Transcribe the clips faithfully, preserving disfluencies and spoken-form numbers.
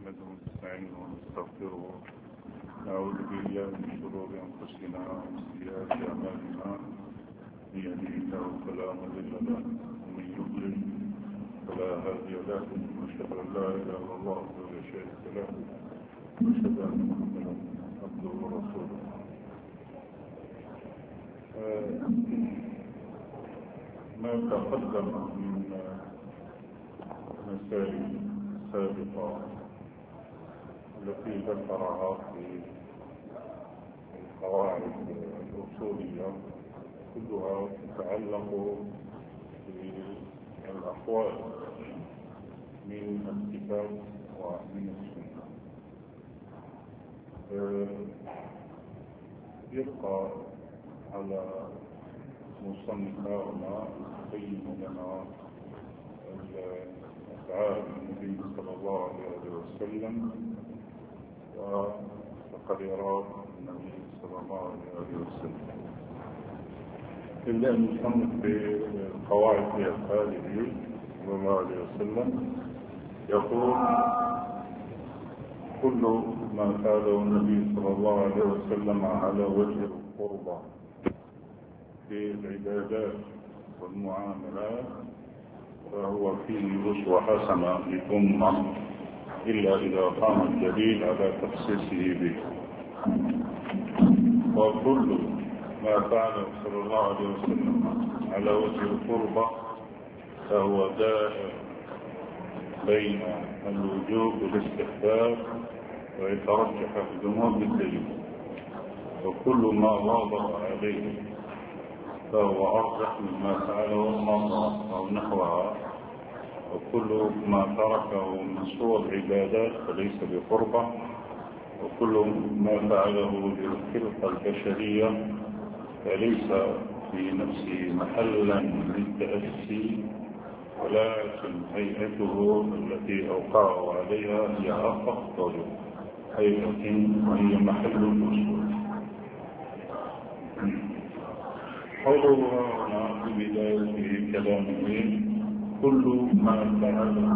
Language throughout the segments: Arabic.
نحمده ونستعينه ونستغفره نعوذ بالله من شرور أنفسنا ومن سيئات أعمالنا من يهده الله فلا مضل له ومن يضلل فلا هادي له وأشهد أن لا إله إلا الله وحده لا شريك له وأشهد أن محمدا عبده ورسوله. ما تقدم من مسائل سابقة التي ذكرها في القواعد الأصولية كلها تتعلق بالأقوال من الكتاب ومن السنة. يبقى على مصنفنا يبين لنا أفعال النبي صلى الله عليه وسلم وتقريرات النبي صلى الله عليه وسلم. إلا أن نصنف بقواعد أفعاله صلى الله عليه وسلم يقول: كل ما فعله النبي صلى الله عليه وسلم على وجه القربى في العبادات والمعاملات فهو فيه أسوة حسنة للأمة إلا إذا قام الدليل على تخصيصه به. وكل ما فعله صلى الله عليه وسلم على وجه القربى فهو دائر بين الوجوب والاستحباب ويترجح الجمهور بالدليل، وكل ما واظب عليه فهو أرجح مما فعله المرأة أو نحوها، وكل ما تركه من صور العبادات فليس بقربة، وكل ما فعله للخلقة البشرية فليس في نفسه محلا للتأسي، ولكن هيئته التي أوقعه عليها هي أفضل هيئة وهي محل الوصول. قوله هنا في بداية كلامه: كل ما فعله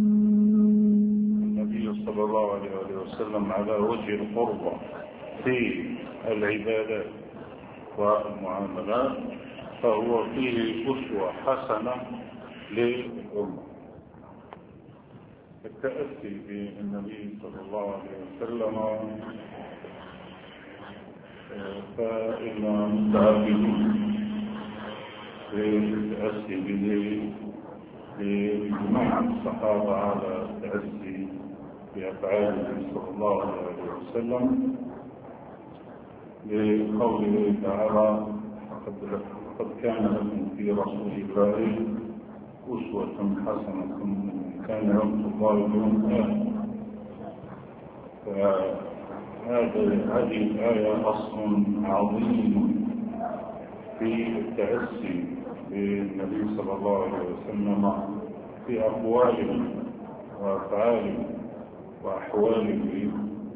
النبي صلى الله عليه وسلم على وجه القربى في العبادات والمعاملات فهو فيه أسوة حسنة للأمة. التأسي بالنبي صلى الله عليه وسلم فإن المتعبدين بالتأسي به لجماعة الصحابة على التأسي بأفعاله صلى الله عليه وسلم لقوله تعالى: قد كان لكم في رسول الله أسوة حسنة كان يرجو الله يوم الآخر. هذه الآية أصل عظيم في التأسي بالنبي صلى الله عليه وسلم في أقواله وأفعاله وأحواله.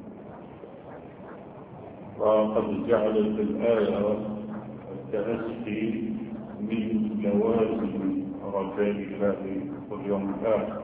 وقد جعلت الآية التأسي من لوازم رجاء الله واليوم الآخر.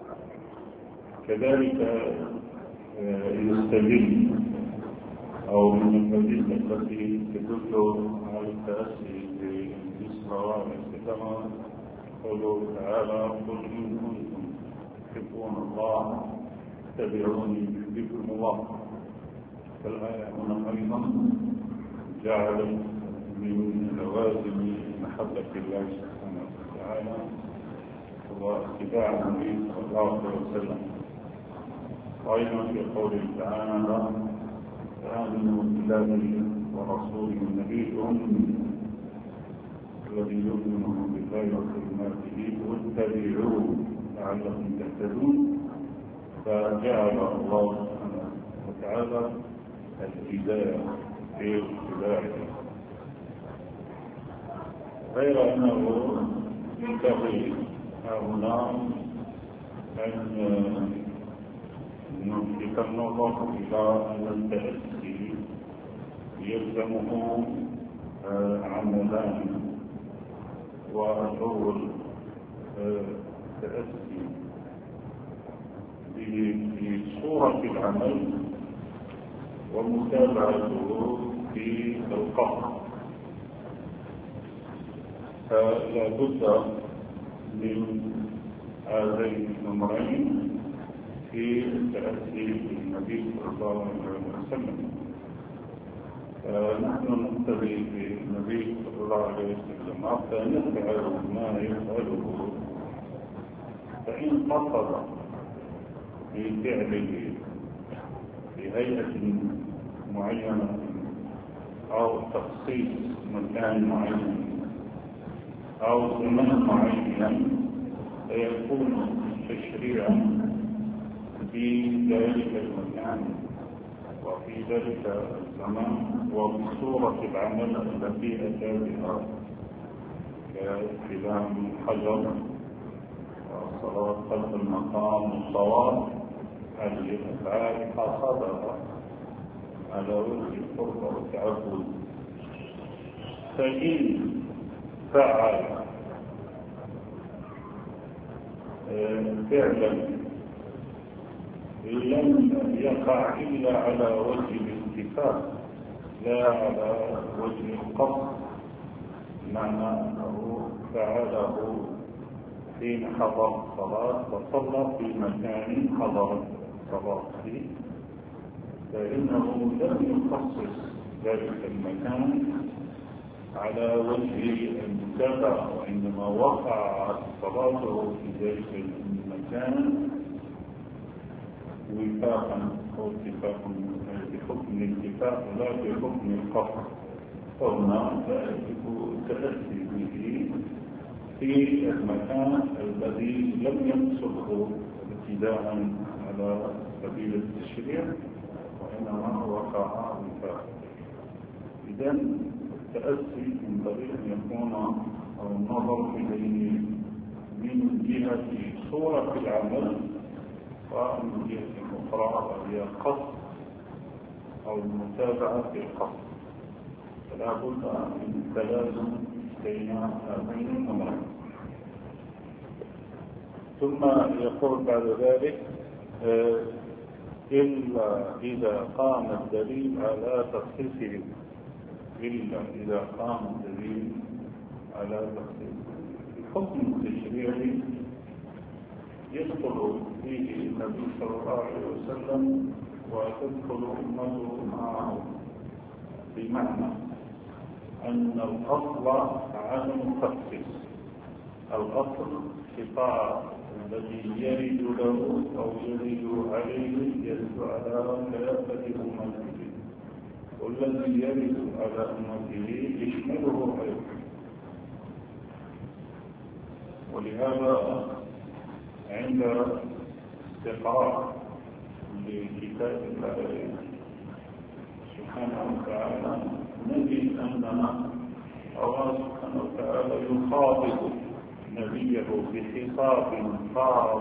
كذلك يستدل أو من الأدلة التي تدل على التأسي بالإسراء كما قوله تعالى: قل إن كنتم تحبون الله اتبعوني يحببكم الله. فالآية هنا أيضا جعلت من لوازم محبة الله سبحانه وتعالى واتباع النبي صلى الله عليه وسلم. أيضا في قوله تعالى: آمنوا بالله ورسوله النبي الأمي الذي يؤمن بالله وكلماته واتبعوه لعلكم تهتدون. فجعل الله سبحانه وتعالى الهداية في اتباعه، غير أنه ينبغي هنا أن نلفت النظر إلى أن التأسي يلزمه عملان. والأول تأسي بصورة صورة العمل ومتابعته في القصر. فلا بد من هذين الأمرين في التأسي بالنبي صلى الله عليه وسلم. نحن نقتدي بالنبي صلى الله عليه وسلم حتى نفعل ما يفعله، فإن قصد بفعله بهيئة معينة أو تخصيص مكان معين أو زمان معين فيكون تشريعا في ذلك المكان وفي ذلك الزمان وبصورة العمل التي أتى بها كاستلام الحجر وصلاة خلف المقام والصواب. هذه الأفعال قصدها على وجه القرب والتعبد. فإن فعل فعلا لم يقع إلا على وجه الاتفاق لا على وجه القصد، معنى أنه فعله حين حضر الصلاة وصلى في مكان حضر الصلاة فيه، فإنه لم يخصص ذلك المكان على وجه المتابعة، وإنما وقع صلاته في ذلك المكان وفاقا أو اتفاقا بحكم الاتفاق لا بحكم القصد، فهنا لا يجب التأسي به في المكان الذي لم يقصده ابتداء على سبيل التشريع وإنما وقع وفاقا. إذا التأسي ينبغي أن يكون أو النظر إليه من جهة صورة العمل ومن جهة أخرى وهي القصد أو المتابعة في القصد. فلا بد من تلازم بين هذين الأمرين. ثم يقول بعد ذلك إلا إذا قام الدليل على تخصيصه، إلا إذا قام الدليل على تخصيصه. الحكم التشريعي يدخل فيه النبي صلى الله عليه وسلم وتدخل أمته معه، بمعنى أن الأصل عدم التخصيص. الأصل خطاب الذي يرد له أو يرد عليه يرد على ثلاثة أمته، والذي يرد على أمته يشمله أيضا. ولهذا عند استقراء لكتاب الله سبحانه وتعالى نجد أننا الله سبحانه وتعالى يخاطب نبيه بخطاب خاص،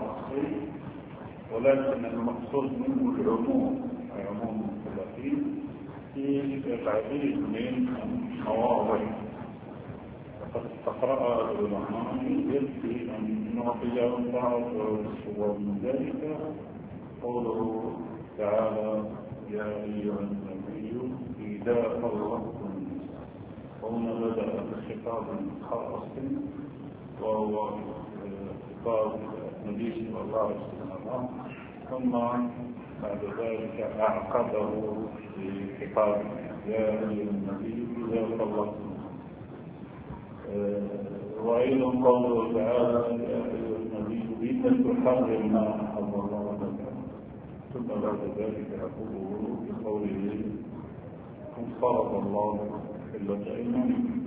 ولكن المقصود منه العموم، عموم المكلفين في العديد من المواضع. فقد استقرأ العلماء يكفي أن نعطي بعض الصور من ذلك قوله تعالى يا أيها النبي إذا طلقتم النساء. هنا بدأ بخطاب خاص وهو خطاب النبي صلى الله عليه وسلم، ثم بعد ذلك أعقده بخطاب يا أيها النبي إذا طلقتم. وأيضا قوله تعالى يا أيها النبي لم تحرم ما أحل الله لك. ثم بعد ذلك يقوله بقوله قد فرض الله حلة أيمانكم.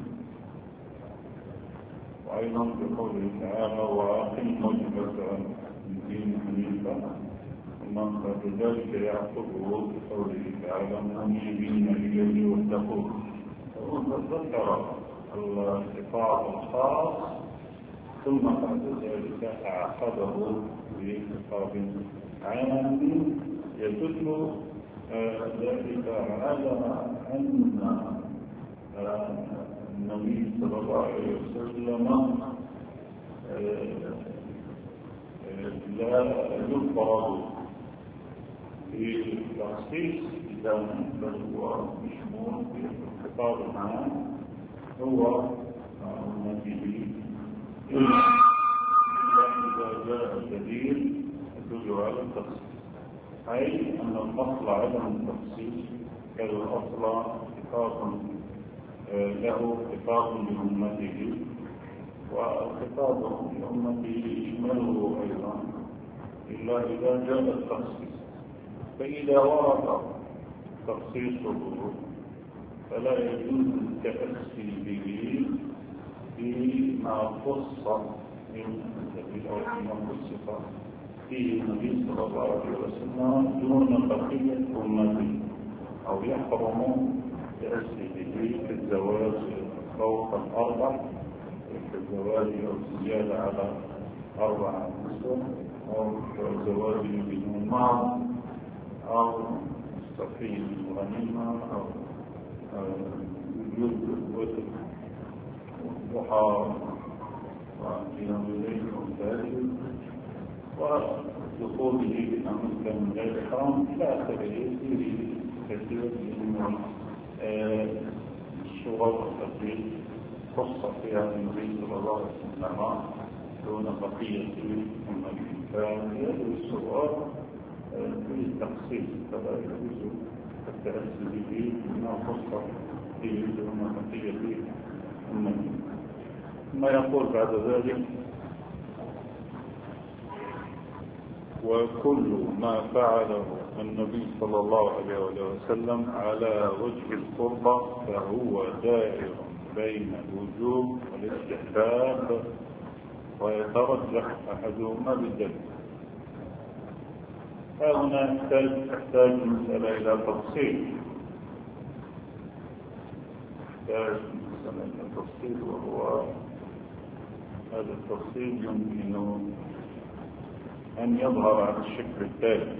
وأيضا بقوله تعالى وأقيموا الصلاة من دين حنيفا. ثم بعد ذلك يعقبه بقوله تعالى منيبين إليه واتقوه. ذكر الخطاب الخاص ثم بعد ذلك أعقبه بخطاب عام يدل ذلك على أن النبي صلى الله عليه وسلم لا يفرض في التخصيص إذا بل هو مشمول في الخطاب العام هو أمته إلا إذا جاء دليل يدل على التخصيص، أي أن الأصل عدم التخصيص كالأصل خطاب له خطاب لأمته، والخطاب لأمته يشمله أيضا إلا إذا جاء التخصيص. فإذا ورد تخصيصه فلا يجوز التأسي به فيما خص من النبي أو فيما خص فيه النبي صلى الله عليه وسلم دون بقية أمته، أو يحرم التأسي به في الزواج فوق الأربع، في الزواج أو الزيادة على أربع نسوة، أو الزواج بدون مهر، أو مستقيم الغنيمة، أو وجود الوتر والضحى وقيام الليل والفجر ودخوله بأمريكا من غير حرام إلى آخره. فيه كثير من الصور التي خص فيها النبي صلى الله عليه وسلم دون بقية أمته، فهذه الصور في التخصيص فلا يجوز التأسي به بما خص فيه دون بقية أمته. ثم يقول بعد ذلك: وكل ما فعله النبي صلى الله عليه وسلم على وجه القربة فهو دائر بين الوجوب والاستحباب ويترجح أحدهما بالدليل. هنا تحتاج المسألة إلى تفصيل، تحتاج المسألة إلى تفصيل، وهو هذا التفصيل يمكن أن يظهر على الشكل التالي: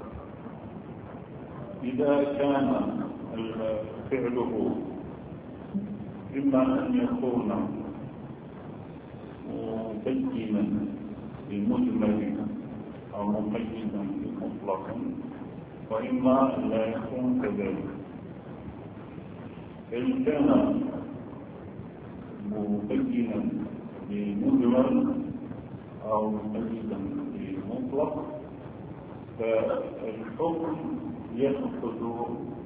إذا كان فعله إما أن يكون مبينا بمجمل أو مقيدا بمطلق، وإما أن لا يكون كذلك. فإن كان مبينا بمجمل أو مقيدا بمطلق فالحكم يأخذ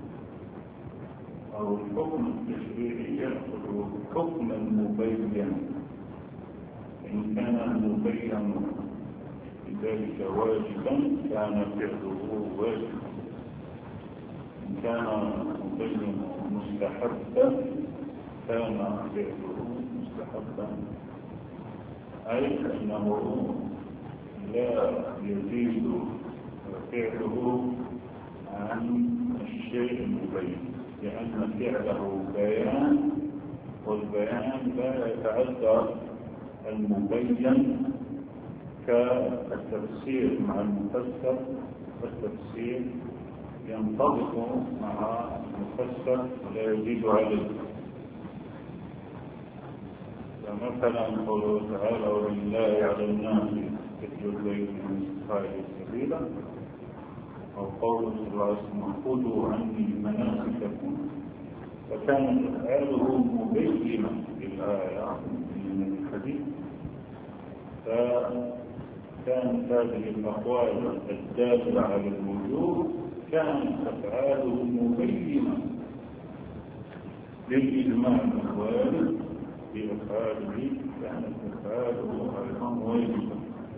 أو الحكم التشريعي يأخذ حكما مبينا. إن كان مبين بذلك واجبا كان فعله واجبا، إن كان مبين مستحبا كان فعله مستحبا، أي أنه لا يزيد فعله عن الشيء المبين، لأن فعله بيان، والبيان لا يتعدى المبين كالتفسير مع المفسر، والتفسير ينطبق مع المفسر ولا يزيد عليه. فمثلا قوله تعالى: ولله على الناس حج البيت من استطاع سبيلا، أو قوله صلى الله عليه وسلم: خذوا عني مناسككم، فكانت أفعاله مبينة للآية من الحديث، فكانت هذه الأقوال الدالة على الوجوب كانت أفعاله مبينة للإجماع الوارد بأفعاله، كانت أفعاله أيضا واجبة.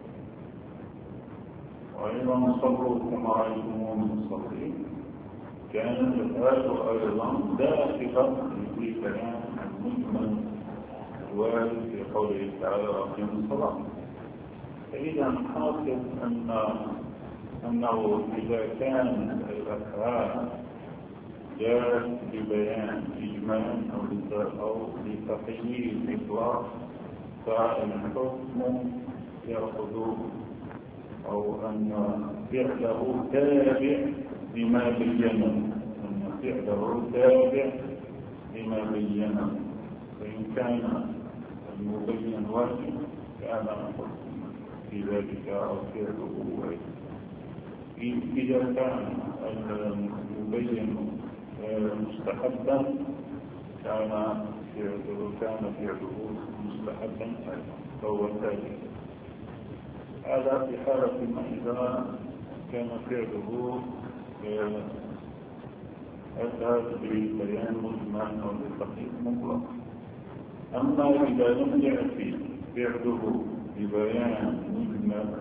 وأيضا صبروا كما رأيتموهم مصلين، كانت أفعاله أيضا داخلة في كلام المجمل الوارد في قوله تعالى: وأقيموا الصلاة. فإذا حاصل أن أنه إذا كان الأفعال جاءت ببيان إجمالا أو لتقييد إطلاق، فالحكم يأخذ أو أن فعله تابع لما بينه، أن فعله تابع لما بينه. فإن كان المبين واجب كان الحكم في ذلك أو فعله واجب. إذا كان المبين مستحبا كان كان فعله مستحبا فهو ثابت. هذا في حالة ما إذا كان فعله أتى ببيان مجمل أو بتحقيق مطلق. أما إذا لم يأتي فعله ببيان مجمل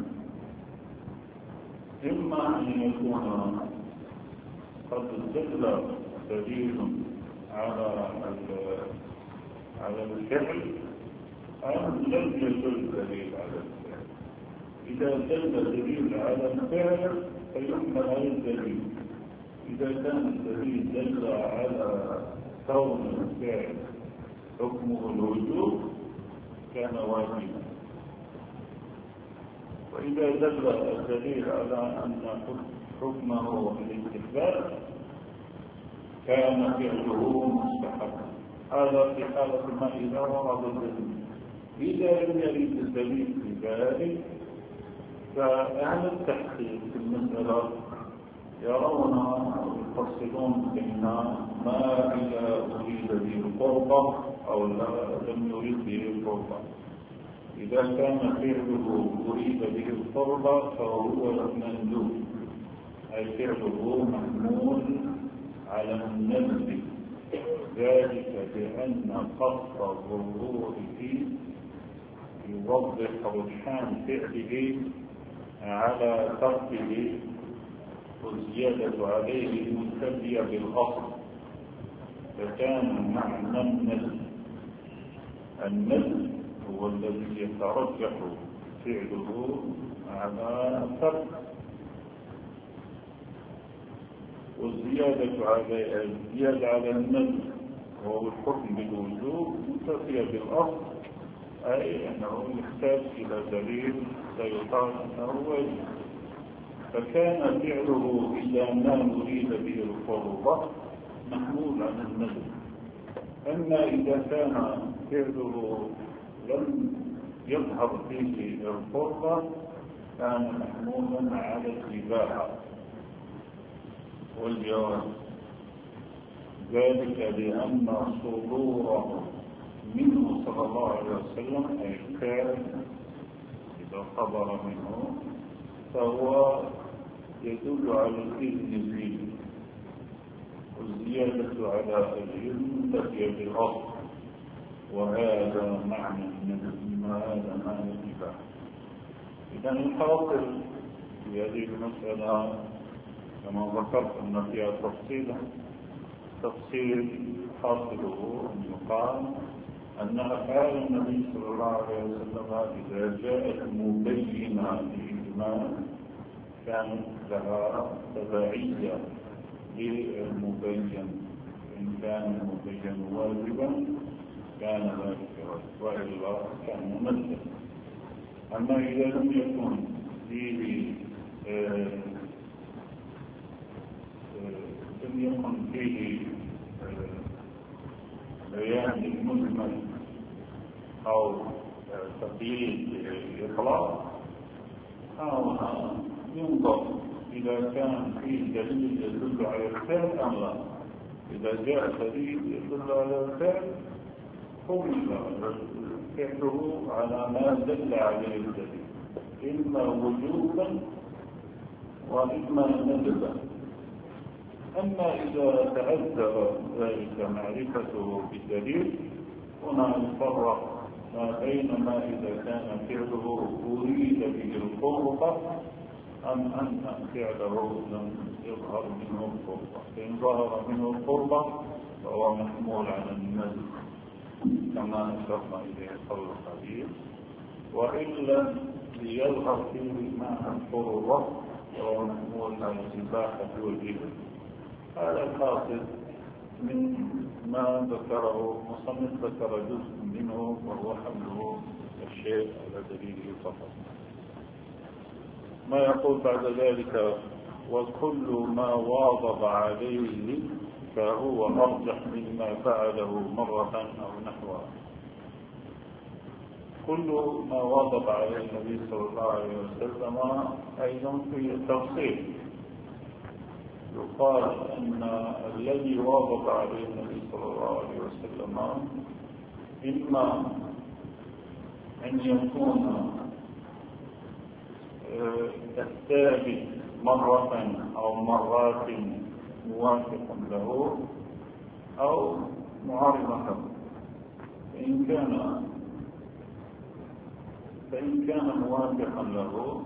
إما أن يكون قد دل دليل على على الفعل أو لم يدل دليل على الفعل. إذا دل دليل على الفعل فيحمل على الدليل. إذا كان الدليل دل على كون الفعل حكمه الوجوب كان واجبا. وإذا دل الدليل على أن حكمه الاستحباب كان فعله مستحبا. هذا في حالة ما إذا ورد الدليل. إذا لم يرد الدليل في ذلك فأهل التحقيق في المسألة يرون يفصلون بين ما إذا أريد به القربة أو لم يريد به القربة. إذا كان فعله أريد به القربة فهو مندوب، أي فعله محمول على الندب، ذلك بأن قصد الظهور فيه يوضح رجحان فعله على تركه والزيادة عليه مستبية بالأصل، فكان معنى الندب. الندب هو الذي يترجح فعله على الترك، والزيادة على الزيادة على الندب وهو الحكم بالوجوب مستبية بالأصل، أي أنه يحتاج إلى دليل سيقال أنه واجب. فكان فعله إذا ما نريد به القربة محمول عن الندب. أما إذا كان فعله لم يظهر فيه القربة كان محمولا على الإباحة والجواز، ذلك لأن صدوره منه صلى الله عليه وسلم أي الفعل إذا صدر منه فهو يدل على الإذن فيه، والزيادة على العلم تأتي بالأصل، وهذا معنى من هذا معنى الإباحة. إذا الحاصل في هذه المسألة كما ذكرت أن فيها تفصيلا، تفصيل حاصله أن يقال أن أفعال النبي صلى الله عليه وسلم إذا جاءت مبينة للإجماع كانت لها تبعية للمبين. إن كان المبين واجبا كان ذلك واجب، وإلا كان ممثلا. أما إذا لم يكن فيه آه آه لم يكن فيه بيان المجمل أو تقييد الإطلاق أو ينظر إذا كان فيه دليل يدل على الفعل أم لا. إذا جاء دليل يدل على الفعل حمل فعله على ما دل عليه الدليل، إما وجوبا وإما ندبا. أما إذا تعذر ذلك معرفته بالدليل هنا نفرق ما بين ما إذا كان فعله أريد به القربة أم أن فعله لم يظهر منه القربة. فإن ظهر منه القربة فهو محمول على الندب كما أشرنا إليه قبل قليل، وإلا ليظهر فيه معنى القربة فهو محمول على الإباحة والإباحة. هذا الحاصل من ما ذكره مصنف، ذكر جزء منه وهو حمله الشيء على دليله فقط. ما يقول بعد ذلك: وكل ما واظب عليه فهو أرجح مما فعله مرة أو نحوها. كل ما واظب عليه النبي صلى الله عليه وسلم أيضا في تفصيل، قال أن الذي واظب عليه النبي صلى الله عليه وسلم إما أن يكون الثابت مرة أو مرات موافقا له أو معارضا له. فإن كان فإن كان موافقا له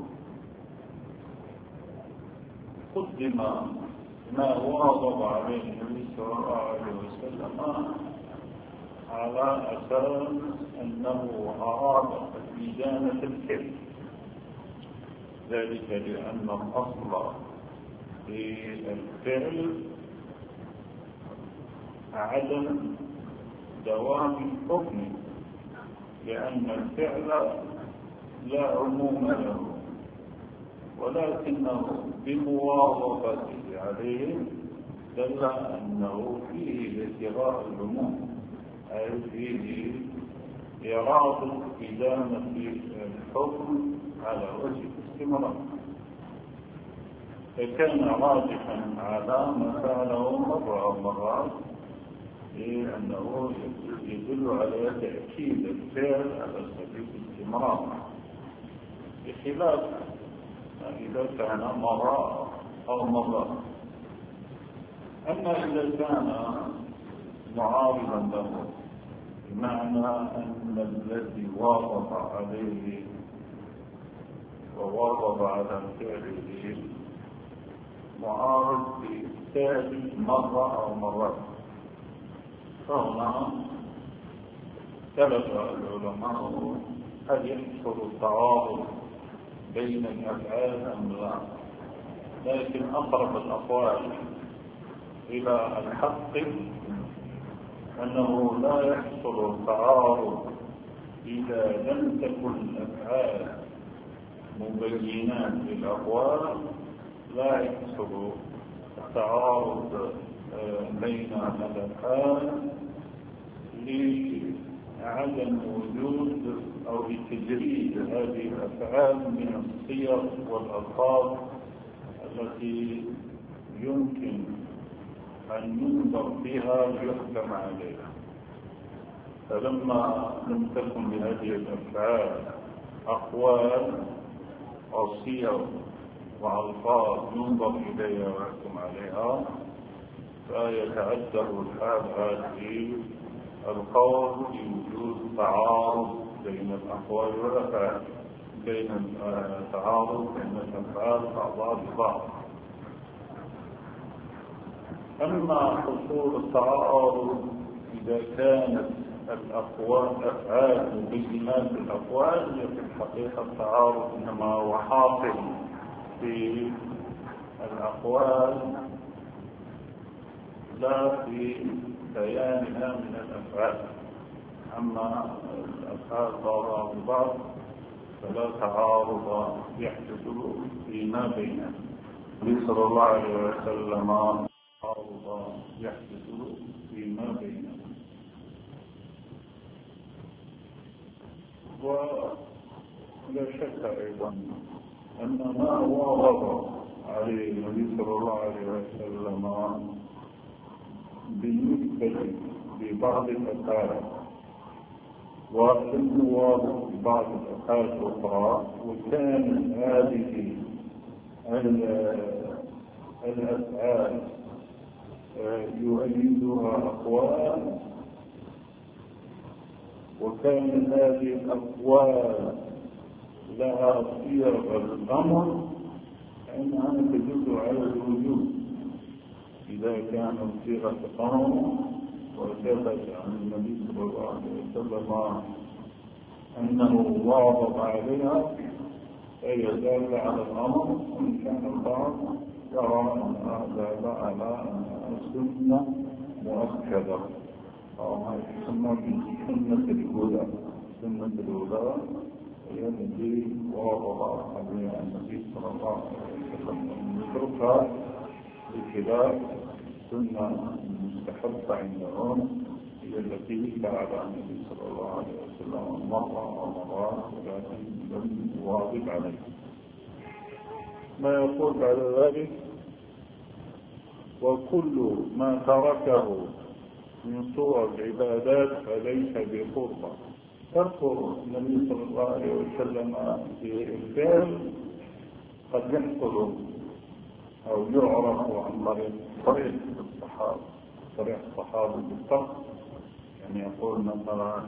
قدم ما واظب عليه النبي صلى الله عليه وسلم على أساس أنه أراد إدانة الفعل، ذلك لأن الأصل في الفعل عدم دوام الحكم، لأن الفعل لا عموم له، ولكنه بمواظبته عليه دل أنه فيه ابتغاء العموم، أي فيه إرادة إدامة الحكم على وجه الاستمرار. فكان راجحا على ما فعله مرة أو مرات، لأنه يدل على تأكيد الفعل على سبيل الاستمرار، بخلاف إذا كان مرة أو مرة. أما إذا كان معارضا له، بمعنى أن الذي واظب عليه وواظب على فعله معارض بالثابت مرة أو مرات، فهنا اختلف العلماء هل يحصل التعارض بين الأفعال أم لا، لكن أقرب الأقوال إلى الحق أنه لا يحصل التعارض إذا لم تكن الأفعال مبينات للأقوال، لا يحصل التعارض بين الأفعال لعدم وجود أو لتجريد هذه الأفعال من الصيغ والألفاظ التي يمكن أن ينظر فيها ليحكم عليها. فلما لم تكن لهذه الأفعال أقوال أو صيغ وألفاظ ينظر إليها ويحكم عليها، فيتعذر الحال هذه القول لوجود تعارض بين الأقوال والأفعال، بين التعارض بين الأفعال بعضها ببعض. أما حصول التعارض إذا كانت الأقوال أفعال مبينات الأقوال، في الحقيقة التعارض إنما هو حاصل في الأقوال لا في بيانها من الأفعال. أما الأفعال بعضها ببعض فلا تعارض يحدث فيما بينها. النبي صلى الله عليه وسلم تعارض يحدث فيما بينها. ولا شك أيضا أن ما واظب عليه النبي صلى الله عليه وسلم بالنسبة لبعض الأفعال والواظب ببعض الأفعال الأخرى، وكان هذه الأفعال يؤيدها أقوال، وكان هذه الأقوال لها صيغ الأمر، فإنها تدل على الوجود إذا كان صيغة الأمر وثبت عن النبي صلى الله عليه وسلم أنه واظب عليها، فهي دالة على الأمر. وإن كان البعض يرى أن هذا على السنة مؤكدة أو سنة سنة الهدى. سنة الهدى هي التي واظب عليها النبي صلى الله عليه وسلم، نتركها بخلاف السنة المستحبة عندهم هي التي فعلها النبي صلى الله عليه وسلم مرة أو مرات، ولكن لم يواظب عليها. ما يقول بعد ذلك وكل ما تركه من صور العبادات فليس بقربة. ترك النبي صلى الله عليه وسلم في الفعل قد يحصل أو يعرف عن طريق طريق الصحابة طريق الصحابة بالطبع. يعني يقول مثلا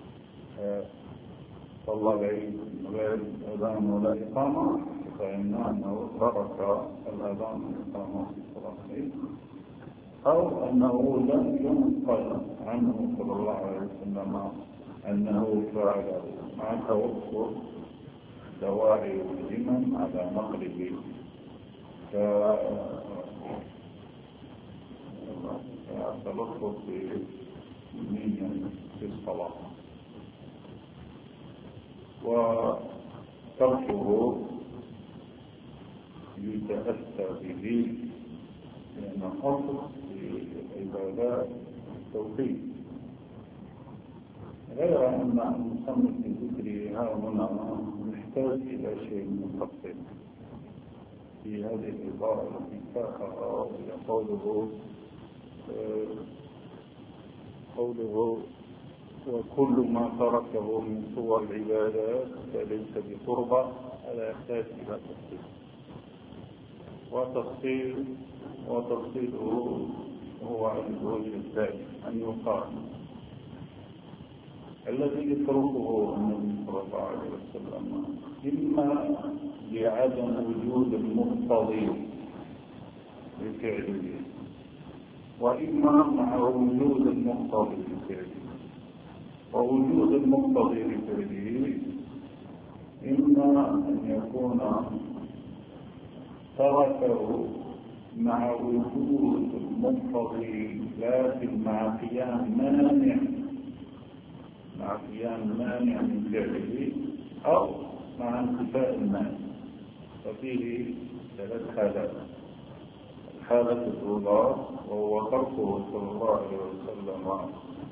صلى العيد غير الأذان ولا إقامة فإنه ترك الأذان والإقامة في صلاة العيد، أو أنه لم ينقل عنه صلى الله عليه وسلم أنه فعله مع توفر دواعي الهمم على نقله كالتلفظ بالنية في الصلاة. وتركه يتأتى به لأن أصل في العبادات التوحيد، غير أن المصنف في ذكره ها هنا محتاج إلى شيء مفصل في هذه العبارة التي ساقها قوله قوله وكل ما تركه من صور العبادات فليس بقربة، هذا يحتاج إلى تفصيل وتفصيل وتفصيله هو على الوجه الثاني أن يقال الذي يتركه النبي صلى الله عليه وسلم إما لعدم وجود المقتضي لفعله وإما مع وجود المقتضي لفعله. ووجود المقتضي لفعله إما أن يكون تركه مع وجود المقتضي لكن مع قيام مانع مع قيام مانع من فعله أو مع انتفاء المانع. ففيه ثلاث حالات. الحالة الأولى وهو تركه صلى الله عليه وسلم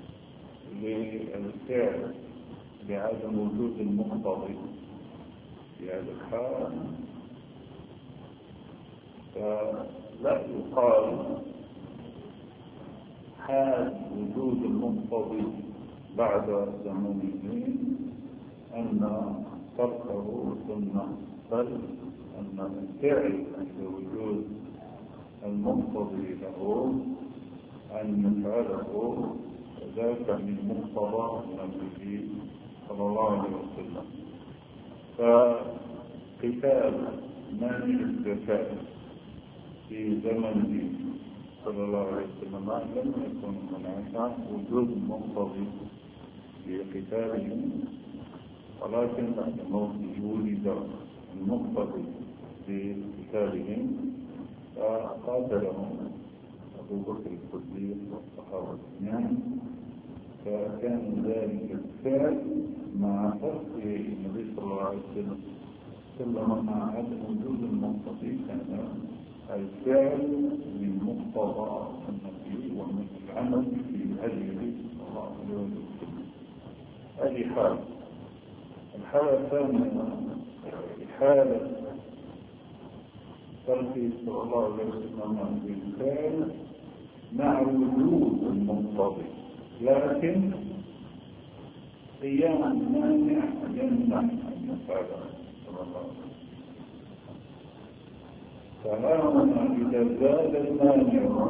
للفعل بعدم وجود المقتضي. في هذا الحال فلا يقال حال وجود المقتضي بعد زمنه أن تركه سنة، بل أن الفعل عند وجود المقتضي له أن يفعله ذاك من مقتضى النبي صلى الله عليه وسلم. فقتال مانع الزكاة في زمنه صلى الله عليه وسلم لم يكن هناك وجود مقتضي لقتالهم، ولكن بعد موته ولد المقتضي لقتالهم فقاتلهم أبو بكر الصديق والصحابة جميعا. فكان ذلك الفعل مع ترك النبي صلى الله عليه وسلم مع عدم وجود المقتضي كان الفعل من مقتضى النبي ومن العمل في هديه صلى الله عليه وسلم. هذه حالة. الحالة الثانية حالة ترك صلى الله عليه وسلم بالفعل مع وجود المقتضي لكن قيام المانع يمنع أن يفعله صلى الله عليه وسلم. فهنا إذا زاد المانع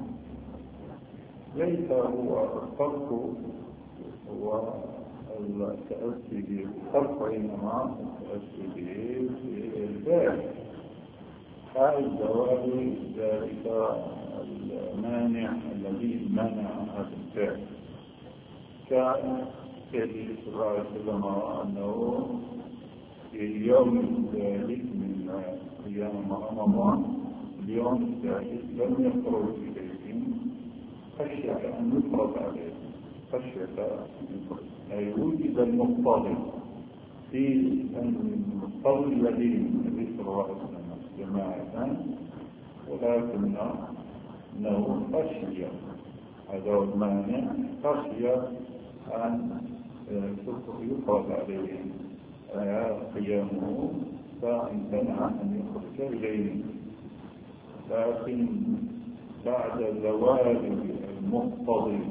ليس هو الفرق هو التأسي بالفرق إنما التأسي به في الفعل حال زوال ذلك المانع الذي منع هذا الفعل. كان كثير صلى الله عليه وسلم أنه في اليوم الثالث من قيام رمضان اليوم الثالث لم يخرج إليهم خشية أن يفرض عليهم خشية أن يفرض أي وجد المقتضي في المقتضي الذي النبي صلى الله عليه وسلم جماعة ولكن أنه خشية هذا المانع خشية أن يفرض عليهم قيامه فامتنع أن يخرج إليه. لكن بعد زوال المقتضي،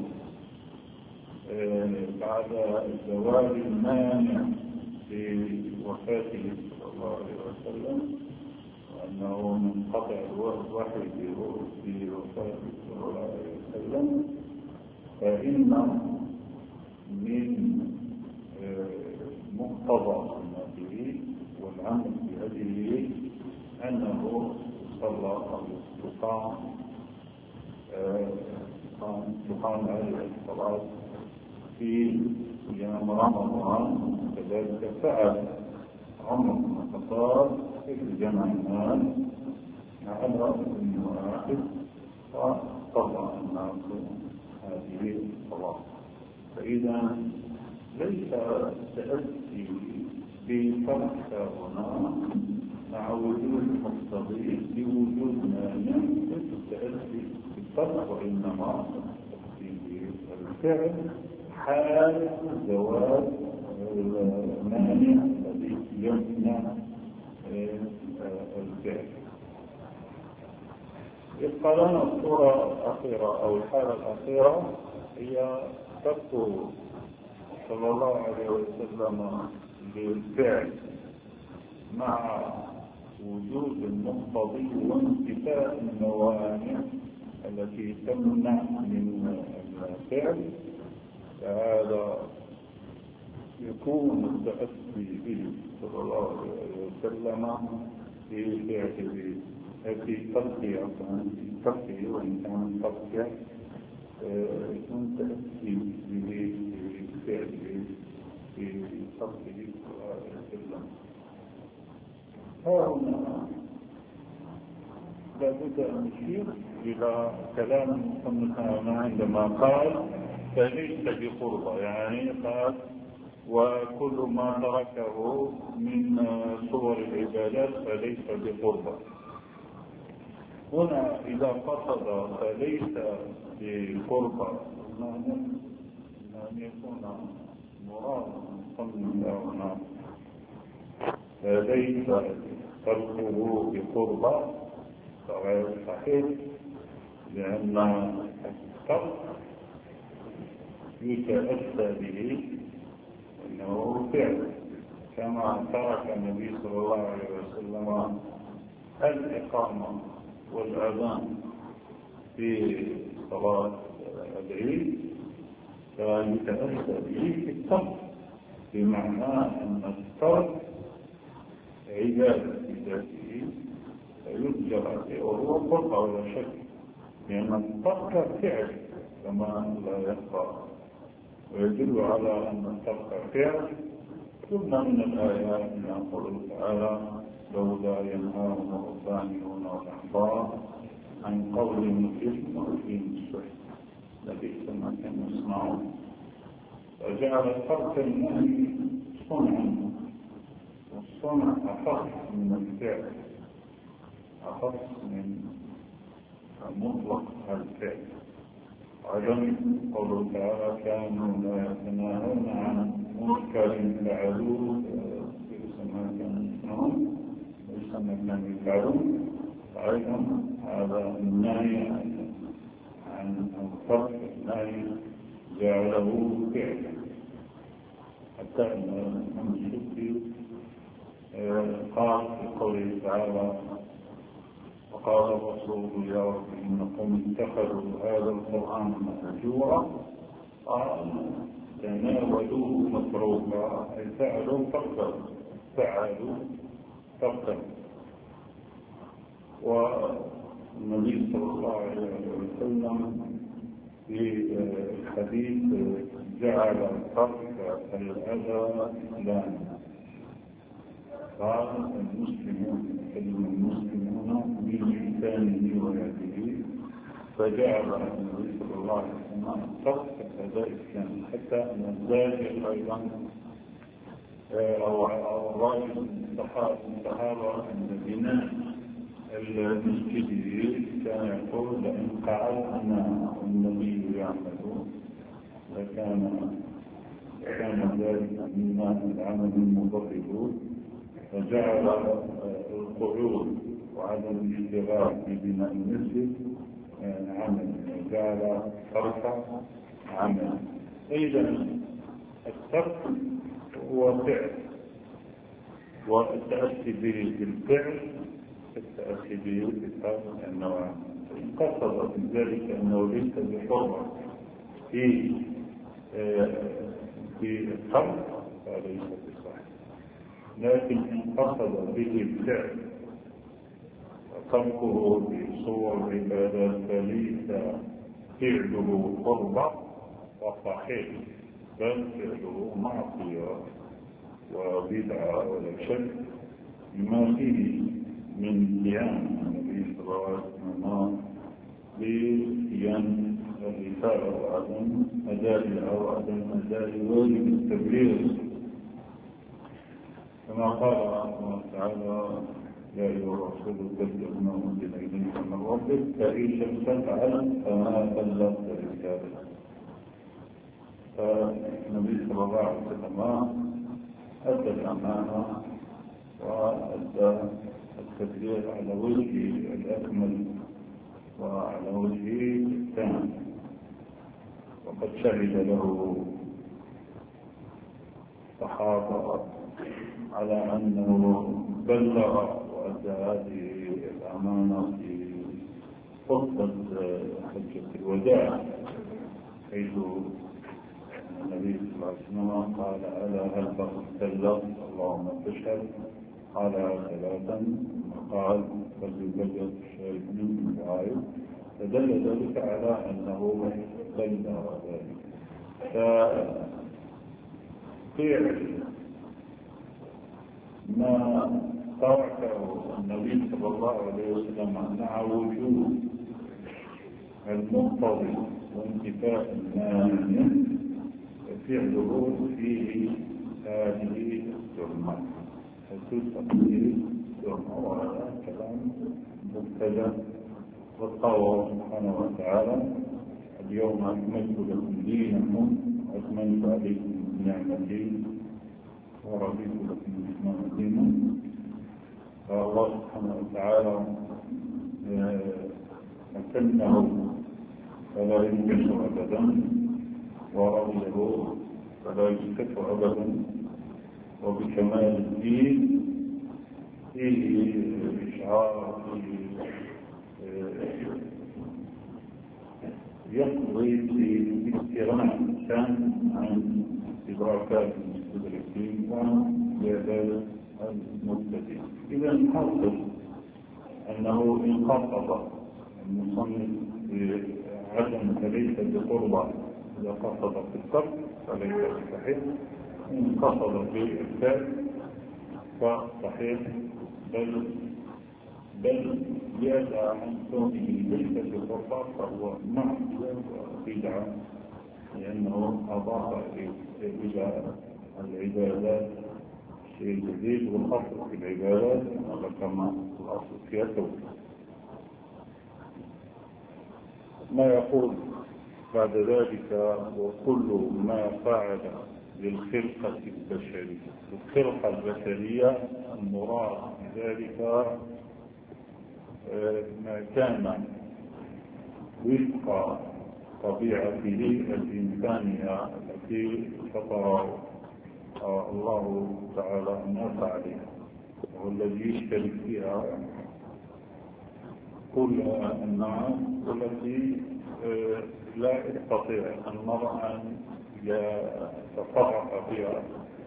بعد زوال المانع بوفاته صلى الله عليه وسلم، وأنه منقطع الوحي بوفاته صلى الله عليه وسلم، فإن من مقتضى سنته والعمل بهديه أنه صلى أو استقام تقام هذه الصلاة في أيام رمضان. كذلك فعل عمر بن الخطاب في جمع الناس على رأس واحد وصلى الناس هذه الصلاة. فإذا ليس التأسي بفرق هنا مع وجود مقتضي بوجود مانع، ليس التأسي بالفرق، وإنما التأسي بالفعل حال زوال المانع الذي يمنع الفعل. يبقى لنا الصورة الأخيرة أو الحالة الأخيرة هي ترك صلى الله عليه وسلم بالفعل مع وجود المقتضي وانتفاء الموانع التي تمنع من الفعل، فهذا يكون التأسي به صلى الله عليه وسلم في فعله في تركه في تركه وإن كان تركه يكون تأسي به في فعله في تركه صلى الله عليه وسلم. هنا لابد أن نشير إلى كلام المصنف عندما قال فليس بقربة، يعني قال وكل ما تركه من صور العبادات فليس بقربة. هنا إذا قصد فليس بقربة أن يكون مراد المصنف هنا فليس تركه بقربة فغير صحيح، لأن الترك يتأسى به أنه فعل، كما ترك النبي صلى الله عليه وسلم الإقامة والأذان في صلاة العيد فيتأسى به في الترك، بمعنى أن الترك عبادة بذاته فيرجع عليه وهو قرب ولا شك، لأن الترك فعل كما لا يخفى، ويدل على أن الترك فعل. ثم من الآيات ما قوله تعالى لولا ينهاهم الربانيون والأحبار عن قول الإثم وفيهم السحت لبئس ما كانوا يصنعون، فجعل الترك النهي صنعا، والصنع أخف من الفعل، أخف من مطلق الفعل. أيضا قوله تعالى كانوا لا يتناهون عن منكر فعلوه لبئس ما كانوا يصنعون لبئس ما كانوا يفعلون. أيضا هذا النهي عن الترك النهي جعله فعلا، حتى أن الشرطي قال في قوله تعالى وقال الرسول يا رب إنكم اتخذوا هذا القرآن مهجورا، قال تناولوه مفروضا أي فعلوا تركا فعلوا تركا. والنبي صلى الله عليه وسلم في الحديث جعل ترك الأذى إسلاما، قال المسلمون المسلمون بلسانه ويده، فجعل النبي صلى الله عليه وسلم ترك هذا الإسلام، حتى أن الزاجر أيضا أو الرجل الصحابة أن بناء المسجد كان يقول لئن قعدنا النبي يعمل لكان كان ذلك مما العمل المضطرب، فجعل القعود وعدم الاشتغال في بناء المسجد عمل، جعل الصرف عمل. إذا الصرف هو فعل، والتأسي به بالفعل التأسي به بالفعل النوع. قصد من ذلك أنه ليس بحرمة في في الصرف فليس بصحيح، لكن إن قصد به الفعل تركه بصور العبادات فليس فعله قربة وصحيح، بل فعله معصية وبدعة ولا شك بما فيه من قيام النبي صلى الله عليه وسلم بقيام الرسالة وعدم أدائها وعدم أداء واجب التبليغ، كما قال الله تعالى: يا أيها الرسول بلغ ما أنزل إليك من ربك فإن لم تفعل فما بلغت رسالته. فالنبي صلى الله عليه وسلم أدى الأمانة وأدى التبليغ على وجه الأكمل وعلى وجه التام، وقد شهد له الصحابة على أنه بلغ وأدى هذه الأمانة في خطبة حجة الوداع، حيث النبي صلى الله عليه وسلم قال: ألا هل بلغت؟ اللهم فاشهد. قال ثلاثا، قال: فليبلغ الشاهد منكم الغائب. فدل ذلك على أنه بلغ ذلك. ففعل ما تركه النبي صلى الله عليه وسلم مع وجود المقتضي وانتفاء المانع ففعله فيه هذه السنة فتسمى السنة، وهذا كلام مبتدأ. والله سبحانه وتعالى: اليوم أكملت لكم دينكم وأتممت عليكم نعمتي ورضيت لكم الإسلام دينا. فالله سبحانه وتعالى أتمه فلا ينكش أبدا، ورضيه فلا يسكت أبدا. وبكمال الدين فيه إشعار يقضي باستغناء الإنسان عن إدراكات المستدركين وإعداد المبتدئين. إذا الحاصل أنه إن قصد المصنف بعدم فليس بقربة، إذا قصد في الصرف فليس بصحيح، إن قصد بالفعل فصحيح، بل بل يدعى عن كونه ليس بقربة فهو معصية وبدعة، لأنه أضاف إلى العبادات شيء جديد، والأصل في العبادات كما الأصل في التوحيد. ما يقول بعد ذلك: وكل ما فعل للخلقة البشرية. الخلقة البشرية المراد بذلك ما كان وفق طبيعته الإنسانية التي فطر الله تعالى الناس عليها، والذي يشترك فيها كل الناس، والتي لا يستطيع المرء أن يتصرف فيها،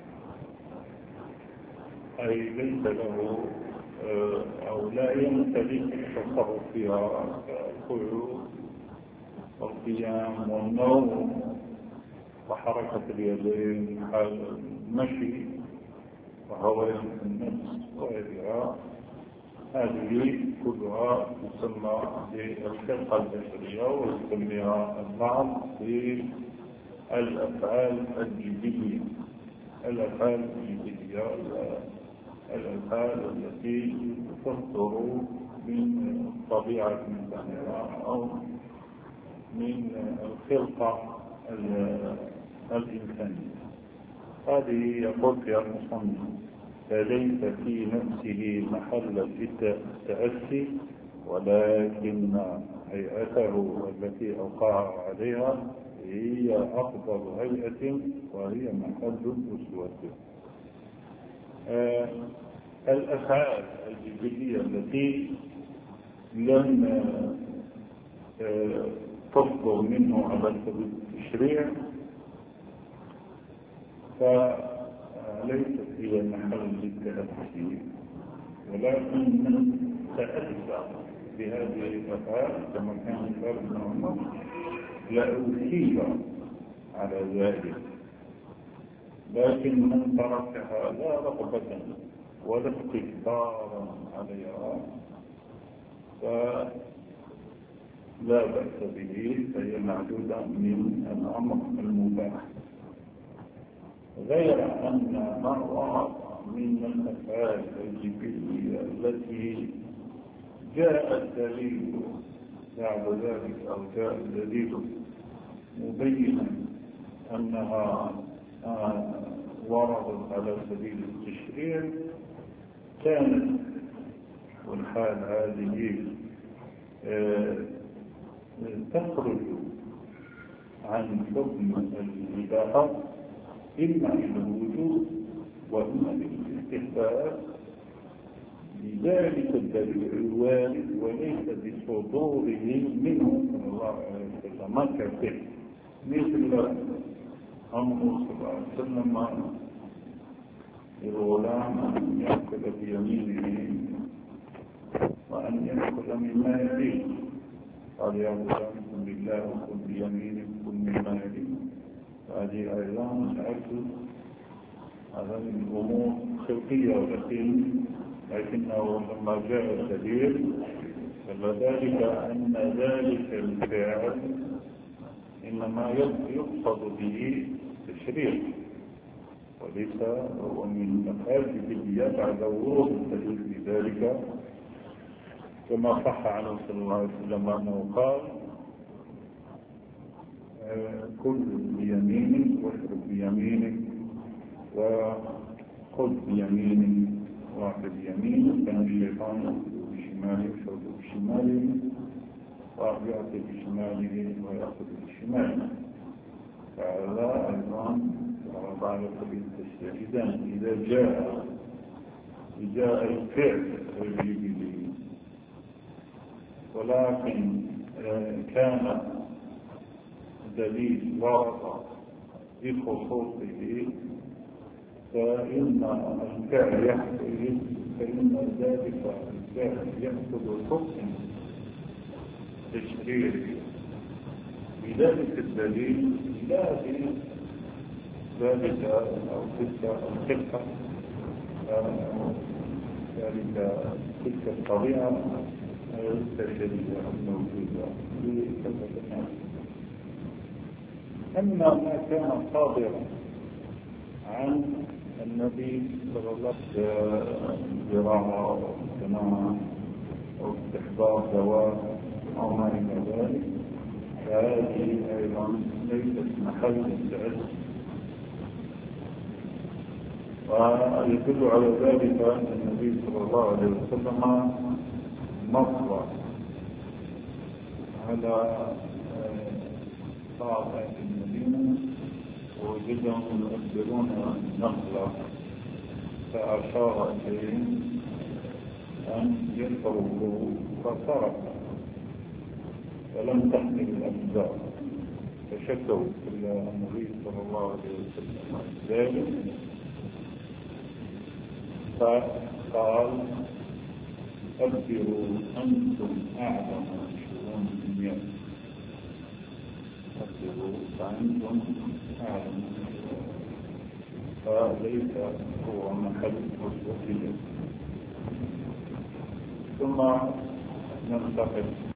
أي ليس له أو لا يمتلك التصرف فيها كالقعود والقيام والنوم وحركة اليدين، حال المشي وهوية النفس وغيرها. هذه كلها تسمى بالخلقة البشرية، ويسميها البعض بالأفعال الجبلية. الأفعال الجبلية الأفعال التي تصدر من طبيعة الإنسان أو من الخلقة الإنسانية. هذه يقول فيها المصنف: فليس في نفسه محل التأسي ولكن هيئته التي أوقعها عليها هي أفضل هيئة وهي محل الأسوة. آه الأفعال الجبلية التي لم آه تصدر منه على سبيل التشريع فليست هي محل للتأسي، ولكن تأسى بهذه الأفعال كما كان قال ابن عمر لأثيب على ذلك، لكن من تركها لا رغبة ولا استكبارا عليها فلا بأس به، فهي معدودة من الأمر المباح. غير أن ما ورد من الأفعال الجبلية التي جاء الدليل بعد ذلك أو جاء الدليل مبينا أنها وردت على سبيل التشريع كانت والحال هذه تخرج عن حكم الإباحة إما إلى الوجود وإما للاستحباب بذلك الدليل الوارد وليس بصدوره منه صلى الله عليه وسلم ما كفر، مثل أمر صلى الله عليه وسلم الغلام أن يأكل بيمينه وأن يأكل مما يليه، قال يا غلام كن لله وكن بيمينك كن مما يليه. هذه أيضا تعكس هذه الأمور خلقية، ولكن لكنه لما جاء الدليل دل ذلك أن ذلك الفعل إنما يقصد به تشريع وليس هو من الأفعال الجبلية بعد ورود الدليل بذلك، كما صح عنه صلى الله عليه وسلم أنه قال كل بيمينك واشرب بيمينك وخذ بيمينك واحد بيمينك، كان الشيطان بشماله وشرب بشماله واحد يأتي بشماله ويأخذ بشماله، فهذا أيضا بعد سبيل التشريع. إذا جاء جاء الفعل الجبلي ولكن كان دليل ورد بخصوصه فإن الفعل يحصل فإن ذلك الفعل يحصل حكم تشريعي بذلك الدليل لا ذلك أو تلك الخلقة ذلك تلك الطبيعة البشرية الموجودة في كلمة. أما ما كان صادرا عن النبي صلى الله عليه وسلم زراعة أو صناعة أو استحضار دواء أو ما إلى ذلك فهذه أيضا ليست محل التأسف، ويدل على ذلك أن النبي صلى الله عليه وسلم مر على بعض أهل المدينة ووجدهم يؤثرون النخلة فأشار إليهم أن يتركوا فترك فلم تحمل الأجزاء، فشكوا إلى النبي صلى الله عليه وسلم ذلك فقال أبدروا أنتم أعلم بشؤون الدنيا، أبدروا فأنتم أعلم، فليس هو محل الوسيلة. ثم ننتقل